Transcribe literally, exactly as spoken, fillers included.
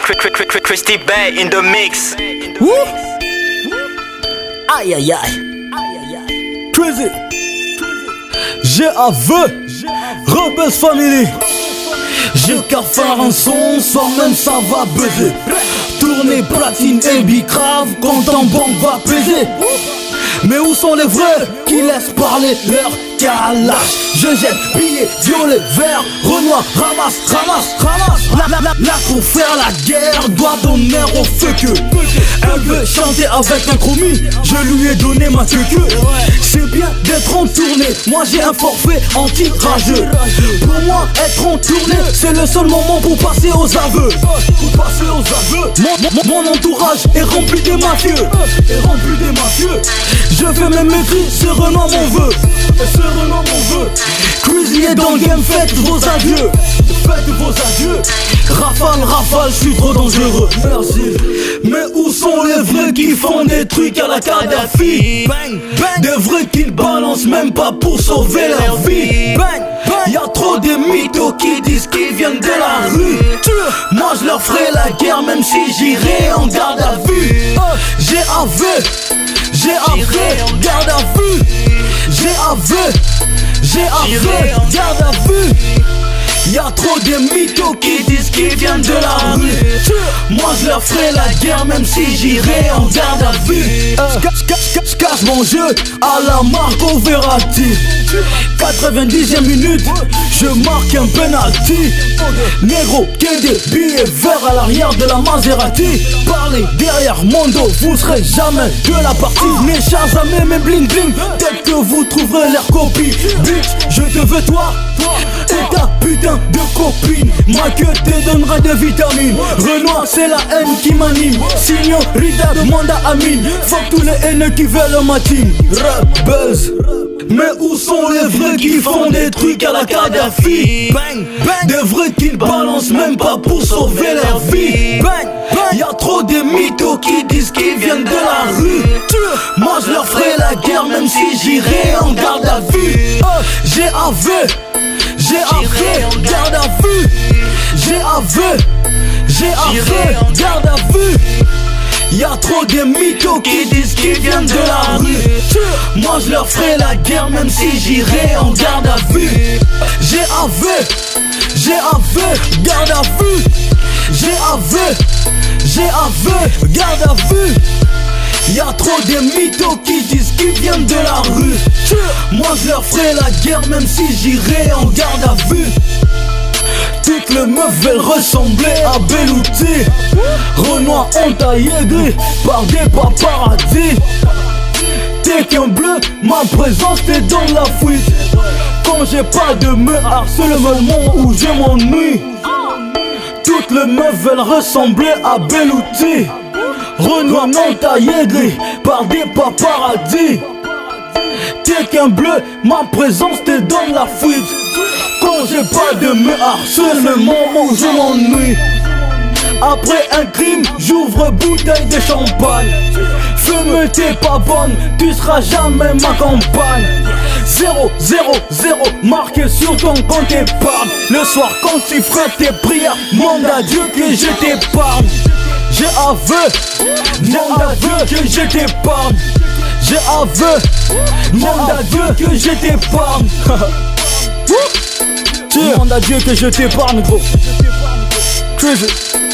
Christy Bay in the mix. Woo! Aïe aïe aïe. Crazy. J'ai aveu. Rebels Family. J'ai qu'à faire un son, sans même ça va buzzer. Tourner platine et bicrave, quand un banque va peser. Mais où sont les vrais qui laissent parler leur calache? Je jette billets, violet, vert, renoir, ramasse, ramasse, ramasse. Là, là, là, là pour faire la guerre, doit donner au feu que. Elle veut chanter avec un chromie, je lui ai donné ma queue. C'est bien d'être en tournée, moi j'ai un forfait anti-rageux. Pour moi, être en tournée, c'est le seul moment pour passer aux aveux. Pour passer aux aveux. Mon, mon, mon entourage est rempli de mafieux. Est rempli de mafieux. Je fais mes maîtrises, ce Renan mon vœu. Ce Renan mon vœu. Crazy est dans le game, faites vos adieux. Faites vos adieux. Rafale, rafale, je suis trop dangereux. Merci. Mais où sont les vrais qui font des trucs à la Kadhafi? Bang, bang. Des vrais qui ne balancent même pas pour sauver leur vie. Bang, bang. Y'a trop de mythos qui disent qu'ils viennent de la rue. Moi je leur ferai la guerre même si j'irai en garde à vue. J'ai aveu. J'ai aveu, garde à vue. J'ai aveu, j'ai aveu, garde à vue. Y'a trop de mythos qui disent qu'ils viennent de la rue. Moi je leur ferai la guerre même si j'irai en garde à vue. J'casse mon jeu à la Marco Verratti. quatre-vingt-dixième minute, je marque un penalty. Négro, que des billets verts à l'arrière de la Maserati. Parlez derrière mon dos, vous serez jamais de la partie. Mes Shazamé, mes bling bling, peut-être que vous trouverez leur copie. Bitch, je te veux toi et ta putain de copine. Ma queue te donnera des vitamines. Renoir, c'est la haine qui m'anime. Signorita, demande à Amine. Fuck tous les haineux qui veulent ma team. Rebels. Mais où sont les vrais qui font des trucs à la Kadhafi? Bang, bang. Des vrais qui ne balancent même pas pour sauver leur vie. Bang, bang. Y'a trop de mythos qui disent qu'ils viennent de la rue. Moi je leur ferai la guerre même si j'irai en garde à vue. J'ai aveu. J'ai aveu, garde à vue. J'ai aveu, j'ai aveu, garde à vue. Y'a trop de mythos qui disent qu'ils viennent de la rue. Moi je leur ferai la guerre même si j'irai en garde à vue. J'ai aveu, j'ai aveu, garde à vue. J'ai aveu, j'ai aveu, garde à vue. Y'a trop de mythos qui disent qu'ils viennent de la rue. Moi je leur ferai la guerre même si j'irai en garde à vue. Toutes les meufs veulent ressembler à Belouti. Renoir ont taillé par des paparazzi. T'es qu'un bleu, ma présence t'est dans la fuite. Quand j'ai pas de me harcèle le moment où je m'ennuie. Toutes les meufs veulent ressembler à Belouti. Renoir non taillé par des paparazzi. T'es qu'un bleu, ma présence te donne la fuite. Quand j'ai pas de me harcèle le moment où je m'ennuie. Après un crime, j'ouvre bouteille de champagne. Fume t'es pas bonne, tu seras jamais ma compagne. Zéro, zéro, zéro, marqué sur ton compte épargne. Le soir quand tu feras tes prières, demande à Dieu que je t'épargne. J'ai aveu, demande à Dieu que je t'épargne. J'ai aveu, demande à Dieu que je t'épargne. Demande à Dieu que je t'épargne, gros. Crazy.